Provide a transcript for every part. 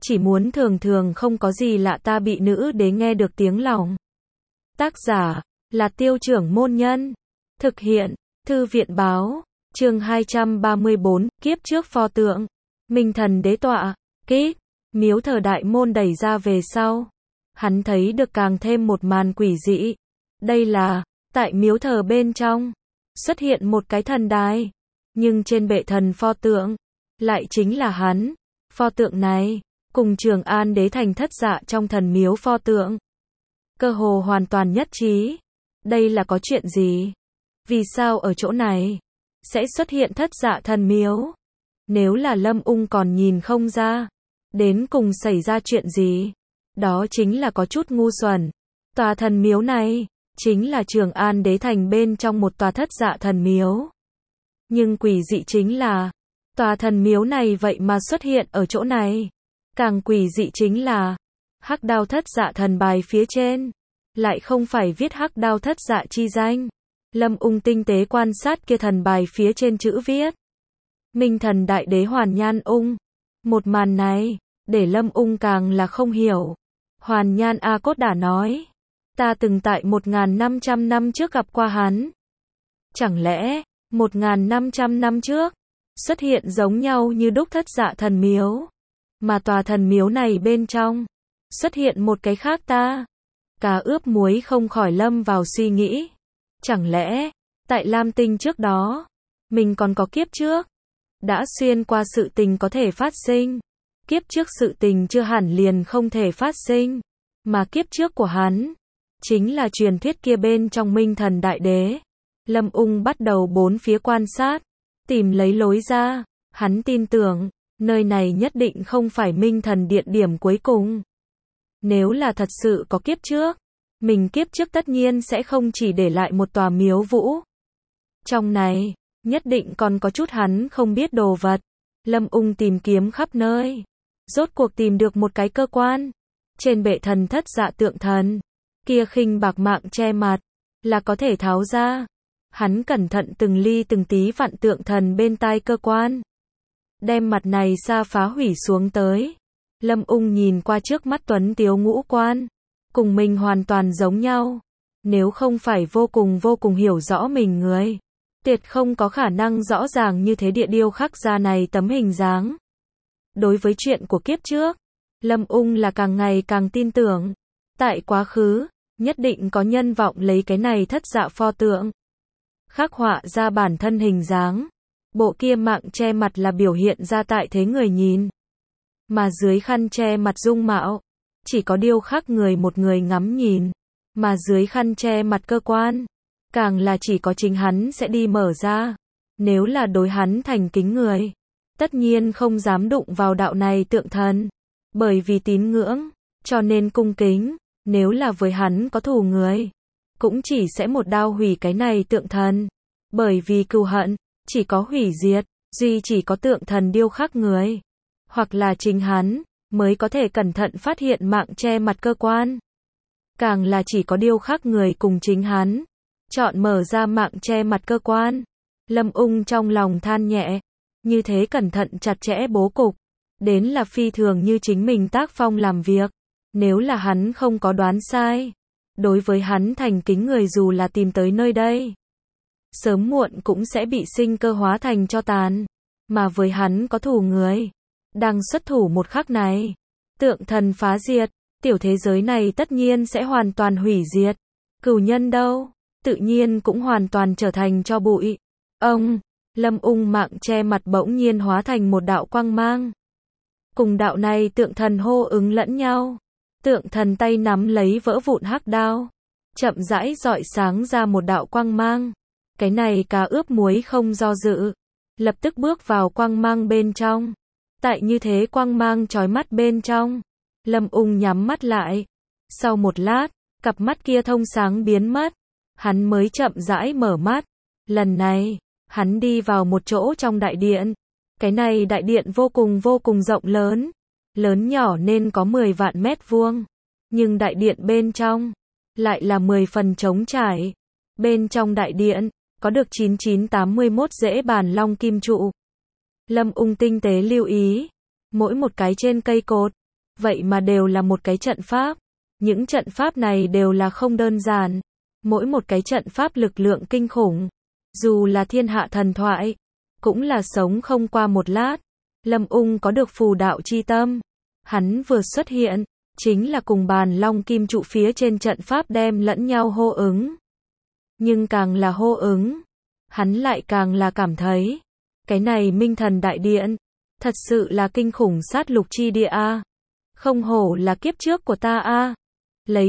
chỉ muốn thường thường không có gì lạ ta bị nữ đế nghe được tiếng lòng. Tác giả là Tiêu Trưởng Môn Nhân. Thực hiện Thư viện Báo. Chương 234, kiếp trước pho tượng. Minh Thần Đế tọa kích, miếu thờ đại môn đẩy ra về sau. Hắn thấy được càng thêm một màn quỷ dị. Đây là, tại miếu thờ bên trong, xuất hiện một cái thần đài. Nhưng trên bệ thần pho tượng, lại chính là hắn. Pho tượng này, cùng Trường An Đế thành thất dạ trong thần miếu pho tượng. Cơ hồ hoàn toàn nhất trí. Đây là có chuyện gì? Vì sao ở chỗ này sẽ xuất hiện thất dạ thần miếu? Nếu là Lâm Ung còn nhìn không ra, đến cùng xảy ra chuyện gì? Đó chính là có chút ngu xuẩn. Tòa thần miếu này, chính là Trường An Đế thành bên trong một tòa thất dạ thần miếu. Nhưng quỷ dị chính là, tòa thần miếu này vậy mà xuất hiện ở chỗ này. Càng quỷ dị chính là, hắc đao thất dạ thần bài phía trên, lại không phải viết hắc đao thất dạ chi danh. Lâm Ung tinh tế quan sát kia thần bài phía trên chữ viết. Minh Thần Đại Đế Hoàn Nhan Ung. Một màn này, để Lâm Ung càng là không hiểu. Hoàn Nhan A Cốt đã nói, ta từng tại 1.500 năm trước gặp qua hắn. Chẳng lẽ, 1.500 năm trước, xuất hiện giống nhau như đúc thất dạ thần miếu. Mà tòa thần miếu này bên trong, xuất hiện một cái khác ta. Cá ướp muối không khỏi lâm vào suy nghĩ. Chẳng lẽ, tại Lam Tinh trước đó, mình còn có kiếp trước, đã xuyên qua sự tình có thể phát sinh. Kiếp trước sự tình chưa hẳn liền không thể phát sinh. Mà kiếp trước của hắn, chính là truyền thuyết kia bên trong Minh Thần Đại Đế. Lâm Ung bắt đầu bốn phía quan sát, tìm lấy lối ra. Hắn tin tưởng, nơi này nhất định không phải Minh Thần Điện điểm cuối cùng. Nếu là thật sự có kiếp trước, mình kiếp trước tất nhiên sẽ không chỉ để lại một tòa miếu vũ. Trong này, nhất định còn có chút hắn không biết đồ vật. Lâm Ung tìm kiếm khắp nơi, rốt cuộc tìm được một cái cơ quan. Trên bệ thần thất dạ tượng thần, kia khinh bạc mạng che mặt, là có thể tháo ra. Hắn cẩn thận từng ly từng tí vặn tượng thần bên tai cơ quan, đem mặt này xa phá hủy xuống tới. Lâm Ung nhìn qua trước mắt tuấn tiếu ngũ quan, cùng mình hoàn toàn giống nhau. Nếu không phải vô cùng hiểu rõ mình người, tuyệt không có khả năng rõ ràng như thế địa điêu khắc ra này tấm hình dáng. Đối với chuyện của kiếp trước, Lâm Ung là càng ngày càng tin tưởng. Tại quá khứ, nhất định có nhân vọng lấy cái này thất dạ pho tượng, khắc họa ra bản thân hình dáng. Bộ kia mạng che mặt là biểu hiện ra tại thế người nhìn. Mà dưới khăn che mặt dung mạo, chỉ có điêu khắc người một người ngắm nhìn. Mà dưới khăn che mặt cơ quan, càng là chỉ có chính hắn sẽ đi mở ra. Nếu là đối hắn thành kính người, tất nhiên không dám đụng vào đạo này tượng thần. Bởi vì tín ngưỡng, cho nên cung kính. Nếu là với hắn có thù người, cũng chỉ sẽ một đao hủy cái này tượng thần. Bởi vì cừu hận, chỉ có hủy diệt, duy chỉ có tượng thần điêu khắc người. Hoặc là chính hắn, mới có thể cẩn thận phát hiện mạng che mặt cơ quan. Càng là chỉ có điêu khắc người cùng chính hắn, chọn mở ra mạng che mặt cơ quan. Lâm Ung trong lòng than nhẹ, như thế cẩn thận chặt chẽ bố cục, đến là phi thường như chính mình tác phong làm việc. Nếu là hắn không có đoán sai, đối với hắn thành kính người dù là tìm tới nơi đây, sớm muộn cũng sẽ bị sinh cơ hóa thành tro tàn. Mà với hắn có thù người, đang xuất thủ một khắc này, tượng thần phá diệt, tiểu thế giới này tất nhiên sẽ hoàn toàn hủy diệt. Cừu nhân đâu, tự nhiên cũng hoàn toàn trở thành tro bụi. Ông, Lâm Ung mạng che mặt bỗng nhiên hóa thành một đạo quang mang. Cùng đạo này tượng thần hô ứng lẫn nhau. Tượng thần tay nắm lấy vỡ vụn hắc đao, chậm rãi rọi sáng ra một đạo quang mang. Cái này cá ướp muối không do dự, lập tức bước vào quang mang bên trong. Tại như thế quang mang chói mắt bên trong, Lâm Ung nhắm mắt lại. Sau một lát, cặp mắt kia thông sáng biến mất, hắn mới chậm rãi mở mắt. Lần này, hắn đi vào một chỗ trong đại điện. Cái này đại điện vô cùng rộng lớn, lớn nhỏ nên có 10 vạn mét vuông. Nhưng đại điện bên trong, lại là 10 phần trống trải. Bên trong đại điện, có được 9981 rễ bàn long kim trụ. Lâm Ung tinh tế lưu ý, mỗi một cái trên cây cột, vậy mà đều là một cái trận pháp. Những trận pháp này đều là không đơn giản. Mỗi một cái trận pháp lực lượng kinh khủng. Dù là thiên hạ thần thoại, cũng là sống không qua một lát. Lâm Ung có được phù đạo chi tâm. Hắn vừa xuất hiện, chính là cùng bàn long kim trụ phía trên trận pháp đem lẫn nhau hô ứng. Nhưng càng là hô ứng, hắn lại càng là cảm thấy, cái này Minh Thần Đại Điện, thật sự là kinh khủng sát lục chi địa a. Không hổ là kiếp trước của ta a. Lấy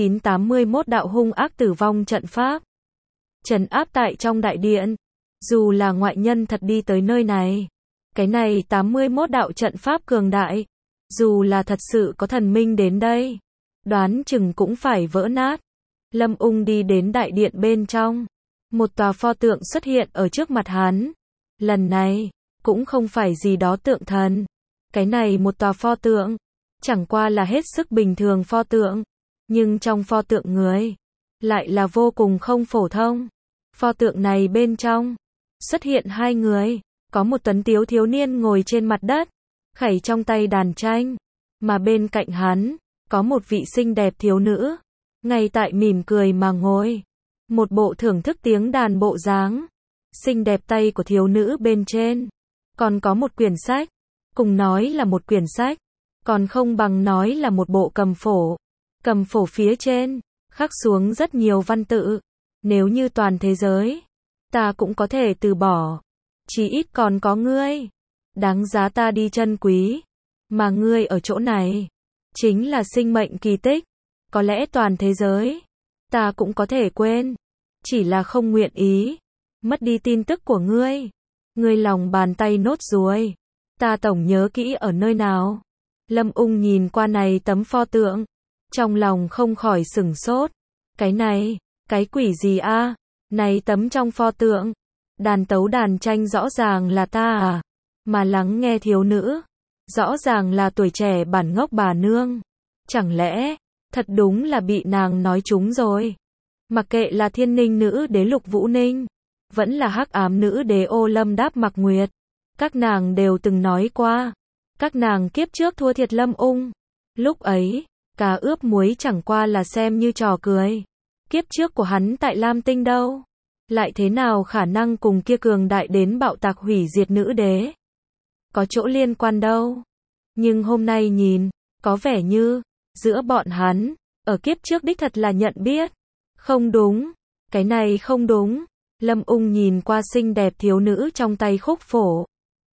9981 đạo hung ác tử vong trận pháp, trấn áp tại trong đại điện. Dù là ngoại nhân thật đi tới nơi này, cái này 81 đạo trận pháp cường đại, dù là thật sự có thần minh đến đây, đoán chừng cũng phải vỡ nát. Lâm Ung đi đến đại điện bên trong, một tòa pho tượng xuất hiện ở trước mặt hắn. Lần này, cũng không phải gì đó tượng thần. Cái này một tòa pho tượng, chẳng qua là hết sức bình thường pho tượng, nhưng trong pho tượng người, lại là vô cùng không phổ thông. Pho tượng này bên trong, xuất hiện hai người, có một tuấn tiếu thiếu niên ngồi trên mặt đất, khẩy trong tay đàn tranh, mà bên cạnh hắn, có một vị xinh đẹp thiếu nữ, ngay tại mỉm cười mà ngồi, một bộ thưởng thức tiếng đàn bộ dáng. Xinh đẹp tay của thiếu nữ bên trên, còn có một quyển sách, cùng nói là một quyển sách, còn không bằng nói là một bộ cầm phổ. Cầm phổ phía trên, khắc xuống rất nhiều văn tự. Nếu như toàn thế giới, ta cũng có thể từ bỏ. Chỉ ít còn có ngươi. Đáng giá ta đi trân quý. Mà ngươi ở chỗ này, chính là sinh mệnh kỳ tích. Có lẽ toàn thế giới, ta cũng có thể quên. Chỉ là không nguyện ý mất đi tin tức của ngươi. Ngươi lòng bàn tay nốt ruồi, ta tổng nhớ kỹ ở nơi nào. Lâm Ung nhìn qua này tấm pho tượng, trong lòng không khỏi sửng sốt. Cái này, cái quỷ gì a? Này tấm trong pho tượng, đàn tấu đàn tranh rõ ràng là ta à? Mà lắng nghe thiếu nữ, rõ ràng là tuổi trẻ bản ngốc bà nương. Chẳng lẽ, thật đúng là bị nàng nói trúng rồi? Mặc kệ là Thiên Ninh nữ đế Lục Vũ Ninh, vẫn là Hắc Ám nữ đế Ô Lâm Đáp Mặc Nguyệt, các nàng đều từng nói qua, các nàng kiếp trước thua thiệt Lâm Ung. Lúc ấy, cá ướp muối chẳng qua là xem như trò cười. Kiếp trước của hắn tại Lam Tinh đâu? Lại thế nào khả năng cùng kia cường đại đến bạo tạc hủy diệt nữ đế? Có chỗ liên quan đâu? Nhưng hôm nay nhìn, có vẻ như, giữa bọn hắn, ở kiếp trước đích thật là nhận biết. Không đúng, cái này không đúng. Lâm Ung nhìn qua xinh đẹp thiếu nữ trong tay khúc phổ.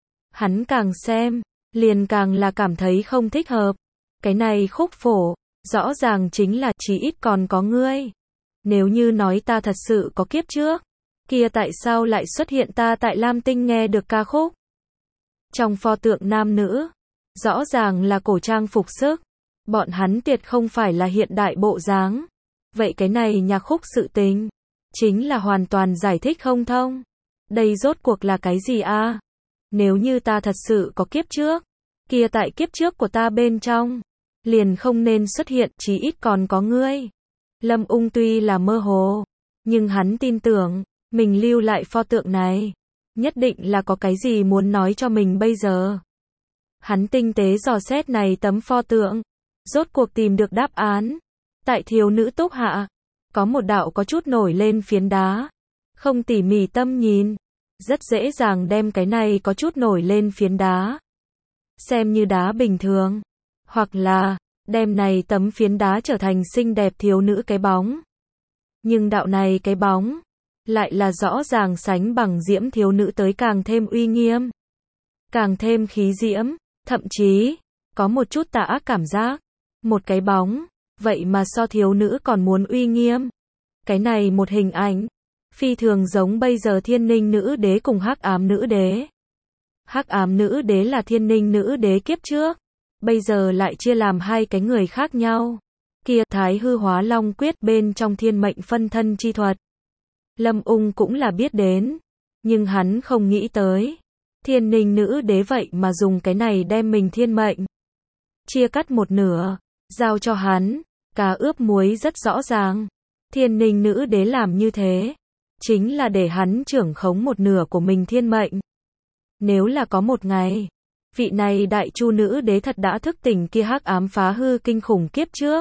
Hắn càng xem, liền càng là cảm thấy không thích hợp. Cái này khúc phổ, rõ ràng chính là chỉ ít còn có ngươi. Nếu như nói ta thật sự có kiếp trước, kia tại sao lại xuất hiện ta tại Lam Tinh nghe được ca khúc? Trong pho tượng nam nữ, rõ ràng là cổ trang phục sức. Bọn hắn tiệt không phải là hiện đại bộ dáng. Vậy cái này nhạc khúc sự tình, chính là hoàn toàn giải thích không thông. Đây rốt cuộc là cái gì a? Nếu như ta thật sự có kiếp trước, kia tại kiếp trước của ta bên trong, liền không nên xuất hiện, chí ít còn có ngươi. Lâm Ung tuy là mơ hồ, nhưng hắn tin tưởng, mình lưu lại pho tượng này, nhất định là có cái gì muốn nói cho mình bây giờ. Hắn tinh tế dò xét này tấm pho tượng, rốt cuộc tìm được đáp án. Tại thiếu nữ túc hạ, có một đạo có chút nổi lên phiến đá. Không tỉ mỉ tâm nhìn, rất dễ dàng đem cái này có chút nổi lên phiến đá xem như đá bình thường, hoặc là đem này tấm phiến đá trở thành xinh đẹp thiếu nữ cái bóng. Nhưng đạo này cái bóng, lại là rõ ràng sánh bằng diễm thiếu nữ tới càng thêm uy nghiêm, càng thêm khí diễm, thậm chí, có một chút tà ác cảm giác. Một cái bóng, vậy mà so thiếu nữ còn muốn uy nghiêm. Cái này một hình ảnh, phi thường giống bây giờ Thiên Ninh nữ đế cùng Hắc Ám nữ đế. Hắc Ám nữ đế là Thiên Ninh nữ đế kiếp trước, bây giờ lại chia làm hai cái người khác nhau. Kia Thái Hư Hóa Long Quyết bên trong thiên mệnh phân thân chi thuật. Lâm Ung cũng là biết đến, nhưng hắn không nghĩ tới. Thiên Ninh nữ đế vậy mà dùng cái này đem mình thiên mệnh chia cắt một nửa, giao cho hắn. Cá ướp muối rất rõ ràng. Thiên Ninh nữ đế làm như thế, chính là để hắn trưởng khống một nửa của mình thiên mệnh. Nếu là có một ngày, vị này đại chu nữ đế thật đã thức tỉnh kia hắc ám phá hư kinh khủng kiếp trước.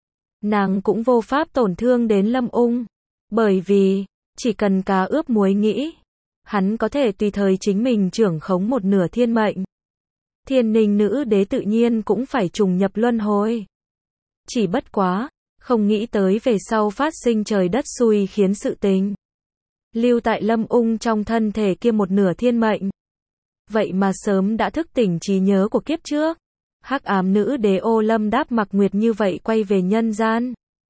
Nàng cũng vô pháp tổn thương đến Lâm Ung, bởi vì, chỉ cần cá ướp muối nghĩ, hắn có thể tùy thời chính mình trưởng khống một nửa thiên mệnh. Thiên Ninh nữ đế tự nhiên cũng phải trùng nhập luân hồi. Chỉ bất quá, không nghĩ tới về sau phát sinh trời đất xui khiến sự tình. Lưu tại Lâm Ung trong thân thể kia một nửa thiên mệnh. Vậy mà sớm đã thức tỉnh trí nhớ của kiếp trước. Hắc ám nữ đế Ô Lâm đáp Mặc Nguyệt như vậy quay về nhân gian.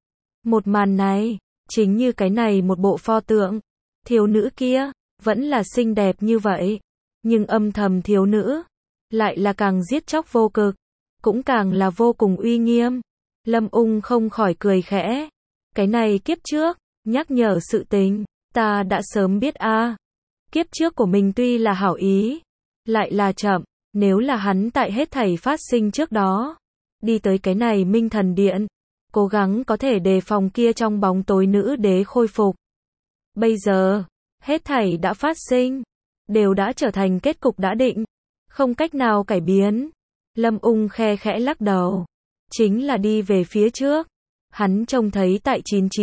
Một màn này, chính như cái này một bộ pho tượng. Thiếu nữ kia, vẫn là xinh đẹp như vậy. Nhưng âm thầm thiếu nữ, lại là càng giết chóc vô cực. Cũng càng là vô cùng uy nghiêm. Lâm Ung không khỏi cười khẽ. Cái này kiếp trước, nhắc nhở sự tình, ta đã sớm biết a. Kiếp trước của mình tuy là hảo ý, lại là chậm, nếu là hắn tại hết thảy phát sinh trước đó, đi tới cái này Minh Thần Điện, cố gắng có thể đề phòng kia trong bóng tối nữ đế khôi phục. Bây giờ, hết thảy đã phát sinh, đều đã trở thành kết cục đã định, không cách nào cải biến. Lâm Ung khe khẽ lắc đầu, chính là đi về phía trước. Hắn trông thấy tại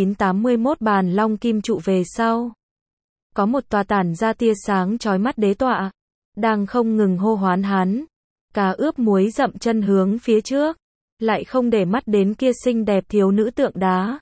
9981 bàn long kim trụ về sau, có một tòa tản ra tia sáng chói mắt đế tọa, đang không ngừng hô hoán hắn. Cá ướp muối dậm chân hướng phía trước, lại không để mắt đến kia xinh đẹp thiếu nữ tượng đá.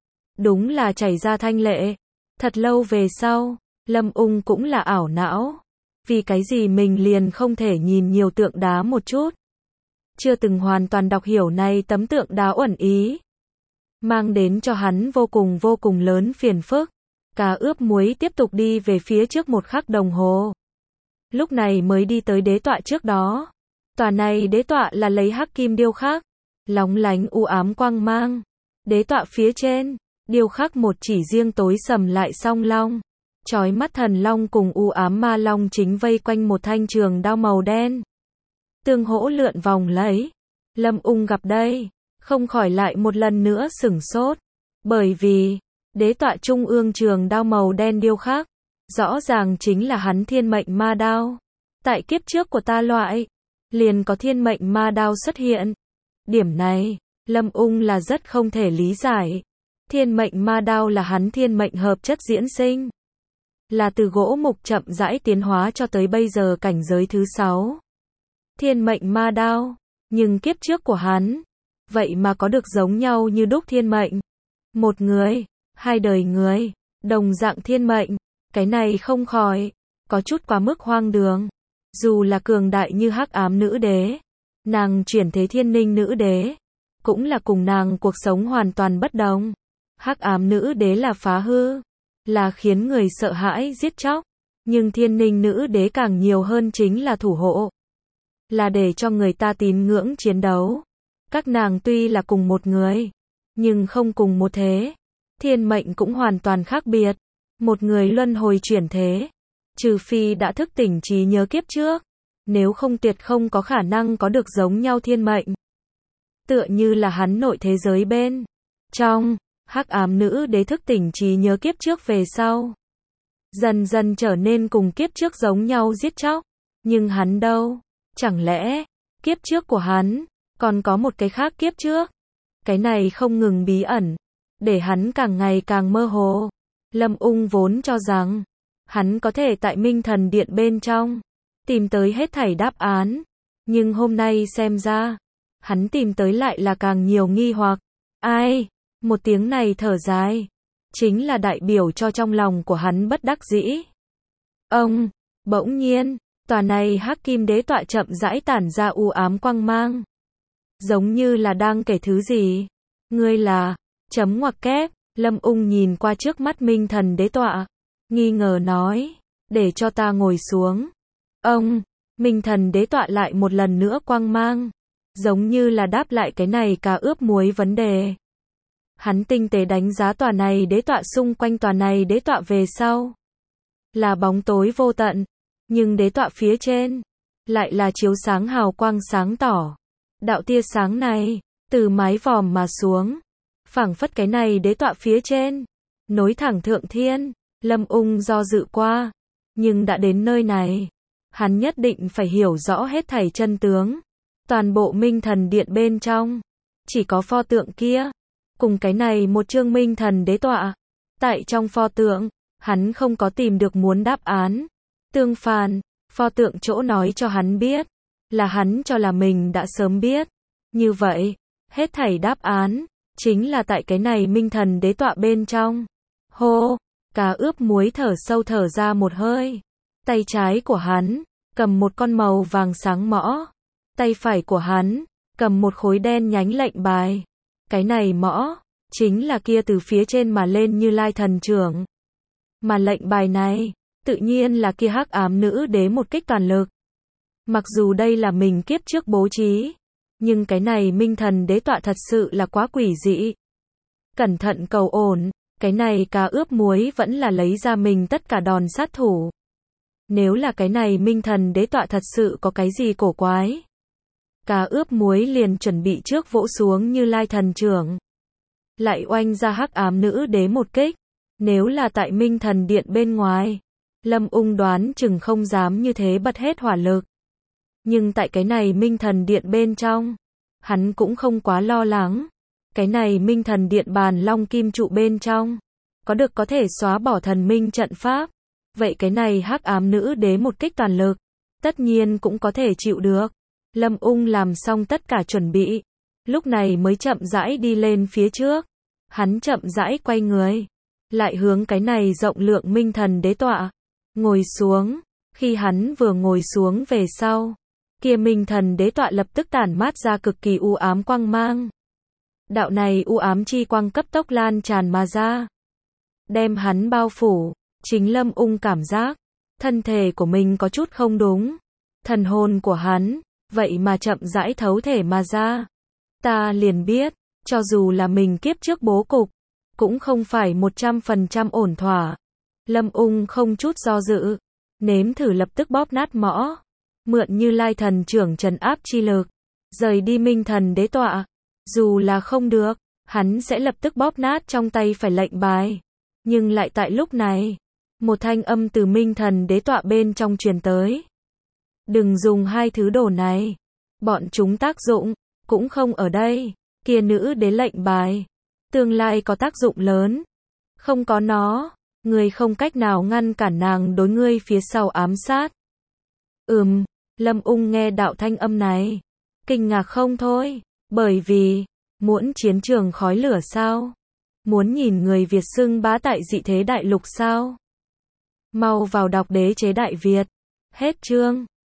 Đúng là chảy ra thanh lệ. Thật lâu về sau, Lâm Ung cũng là ảo não. Vì cái gì mình liền không thể nhìn nhiều tượng đá một chút. Chưa từng hoàn toàn đọc hiểu này tấm tượng đá uẩn ý. Mang đến cho hắn vô cùng lớn phiền phức. Cá ướp muối tiếp tục đi về phía trước một khắc đồng hồ. Lúc này mới đi tới đế tọa trước đó. Tòa này đế tọa là lấy hắc kim điêu khắc, lóng lánh u ám quang mang. Đế tọa phía trên, điêu khắc một chỉ riêng tối sầm lại song long. Chói mắt thần long cùng u ám ma long chính vây quanh một thanh trường đao màu đen. Tương hỗ lượn vòng lấy. Lâm Ung gặp đây, không khỏi lại một lần nữa sửng sốt. Bởi vì, đế tọa trung ương trường đao màu đen điêu khắc, rõ ràng chính là hắn thiên mệnh ma đao. Tại kiếp trước của ta loại, liền có thiên mệnh ma đao xuất hiện. Điểm này, Lâm Ung là rất không thể lý giải. Thiên mệnh ma đao là hắn thiên mệnh hợp chất diễn sinh. Là từ gỗ mục chậm rãi tiến hóa cho tới bây giờ cảnh giới thứ 6. Thiên mệnh ma đao, nhưng kiếp trước của hắn, vậy mà có được giống nhau như đúc thiên mệnh. Một người, hai đời người, đồng dạng thiên mệnh, cái này không khỏi, có chút quá mức hoang đường. Dù là cường đại như hắc ám nữ đế, nàng chuyển thế Thiên Ninh nữ đế, cũng là cùng nàng cuộc sống hoàn toàn bất đồng. Hắc ám nữ đế là phá hư, là khiến người sợ hãi giết chóc, nhưng Thiên Ninh nữ đế càng nhiều hơn chính là thủ hộ, là để cho người ta tín ngưỡng chiến đấu. Các nàng tuy là cùng một người, nhưng không cùng một thế. Thiên mệnh cũng hoàn toàn khác biệt. Một người luân hồi chuyển thế, trừ phi đã thức tỉnh trí nhớ kiếp trước, nếu không tuyệt không có khả năng có được giống nhau thiên mệnh. Tựa như là hắn nội thế giới bên trong, hắc ám nữ đế thức tỉnh trí nhớ kiếp trước về sau, dần dần trở nên cùng kiếp trước giống nhau giết chóc. Nhưng hắn đâu? Chẳng lẽ, kiếp trước của hắn, còn có một cái khác kiếp trước? Cái này không ngừng bí ẩn, để hắn càng ngày càng mơ hồ. Lâm Ung vốn cho rằng, hắn có thể tại Minh Thần Điện bên trong, tìm tới hết thảy đáp án. Nhưng hôm nay xem ra, hắn tìm tới lại là càng nhiều nghi hoặc. Ai? Một tiếng này thở dài, chính là đại biểu cho trong lòng của hắn bất đắc dĩ. Ông, bỗng nhiên, tòa này hắc kim đế tọa chậm rãi tản ra u ám quang mang. Giống như là đang kể thứ gì. Ngươi là, chấm ngoặc kép. Lâm Ung nhìn qua trước mắt Minh Thần đế tọa, nghi ngờ nói, để cho ta ngồi xuống. Ông, Minh Thần đế tọa lại một lần nữa quang mang, giống như là đáp lại cái này cá ướp muối vấn đề. Hắn tinh tế đánh giá tòa này đế tọa xung quanh tòa này đế tọa về sau. Là bóng tối vô tận, nhưng đế tọa phía trên, lại là chiếu sáng hào quang sáng tỏ. Đạo tia sáng này, từ mái vòm mà xuống. Phảng phất cái này đế tọa phía trên, nối thẳng thượng thiên. Lâm Ung do dự qua, nhưng đã đến nơi này, hắn nhất định phải hiểu rõ hết thảy chân tướng. Toàn bộ Minh Thần Điện bên trong, chỉ có pho tượng kia, cùng cái này một chương Minh Thần đế tọa. Tại trong pho tượng, hắn không có tìm được muốn đáp án. Tương phản, pho tượng chỗ nói cho hắn biết, là hắn cho là mình đã sớm biết. Như vậy, hết thảy đáp án, chính là tại cái này Minh Thần đế tọa bên trong. Hô, Cá Ướp Muối thở sâu thở ra một hơi. Tay trái của hắn, cầm một con màu vàng sáng mõ. Tay phải của hắn, cầm một khối đen nhánh lệnh bài. Cái này mõ, chính là kia từ phía trên mà lên Như Lai thần trưởng. Mà lệnh bài này, tự nhiên là kia Hắc Ám Nữ Đế một kích toàn lực. Mặc dù đây là mình kiếp trước bố trí, nhưng cái này Minh Thần đế tọa thật sự là quá quỷ dị. Cẩn thận cầu ổn, cái này Cá Ướp Muối vẫn là lấy ra mình tất cả đòn sát thủ. Nếu là cái này Minh Thần đế tọa thật sự có cái gì cổ quái, Cá Ướp Muối liền chuẩn bị trước vỗ xuống Như Lai thần trưởng, lại oanh ra Hắc Ám Nữ Đế một kích. Nếu là tại Minh Thần Điện bên ngoài, Lâm Ung đoán chừng không dám như thế bật hết hỏa lực. Nhưng tại cái này Minh Thần Điện bên trong, hắn cũng không quá lo lắng. Cái này Minh Thần Điện bàn long kim trụ bên trong, có thể xóa bỏ thần minh trận pháp. Vậy cái này Hắc Ám Nữ Đế một kích toàn lực, tất nhiên cũng có thể chịu được. Lâm Ung làm xong tất cả chuẩn bị, lúc này mới chậm rãi đi lên phía trước. Hắn chậm rãi quay người, lại hướng cái này rộng lượng Minh Thần đế tọa, ngồi xuống. Khi hắn vừa ngồi xuống về sau, kia Minh Thần đế tọa lập tức tản mát ra cực kỳ u ám quang mang. Đạo này u ám chi quang cấp tốc lan tràn mà ra, đem hắn bao phủ. Chính Lâm Ung cảm giác, thân thể của mình có chút không đúng. Thần hồn của hắn, vậy mà chậm rãi thấu thể mà ra. Ta liền biết, cho dù là mình kiếp trước bố cục, cũng không phải 100% ổn thỏa. Lâm Ung không chút do dự, nếm thử lập tức bóp nát mõ, mượn Như Lai thần trưởng trấn áp chi lực, rời đi Minh Thần đế tọa. Dù là không được, hắn sẽ lập tức bóp nát trong tay phải lệnh bài. Nhưng lại tại lúc này, một thanh âm từ Minh Thần đế tọa bên trong truyền tới. Đừng dùng hai thứ đồ này, bọn chúng tác dụng cũng không ở đây. Kia nữ đế lệnh bài, tương lai có tác dụng lớn. Không có nó, ngươi không cách nào ngăn cản nàng đối ngươi phía sau ám sát. Lâm Ung nghe đạo thanh âm này, kinh ngạc không thôi, bởi vì, muốn chiến trường khói lửa sao? Muốn nhìn người Việt xưng bá tại dị thế đại lục sao? Mau vào đọc Đế chế Đại Việt. Hết chương.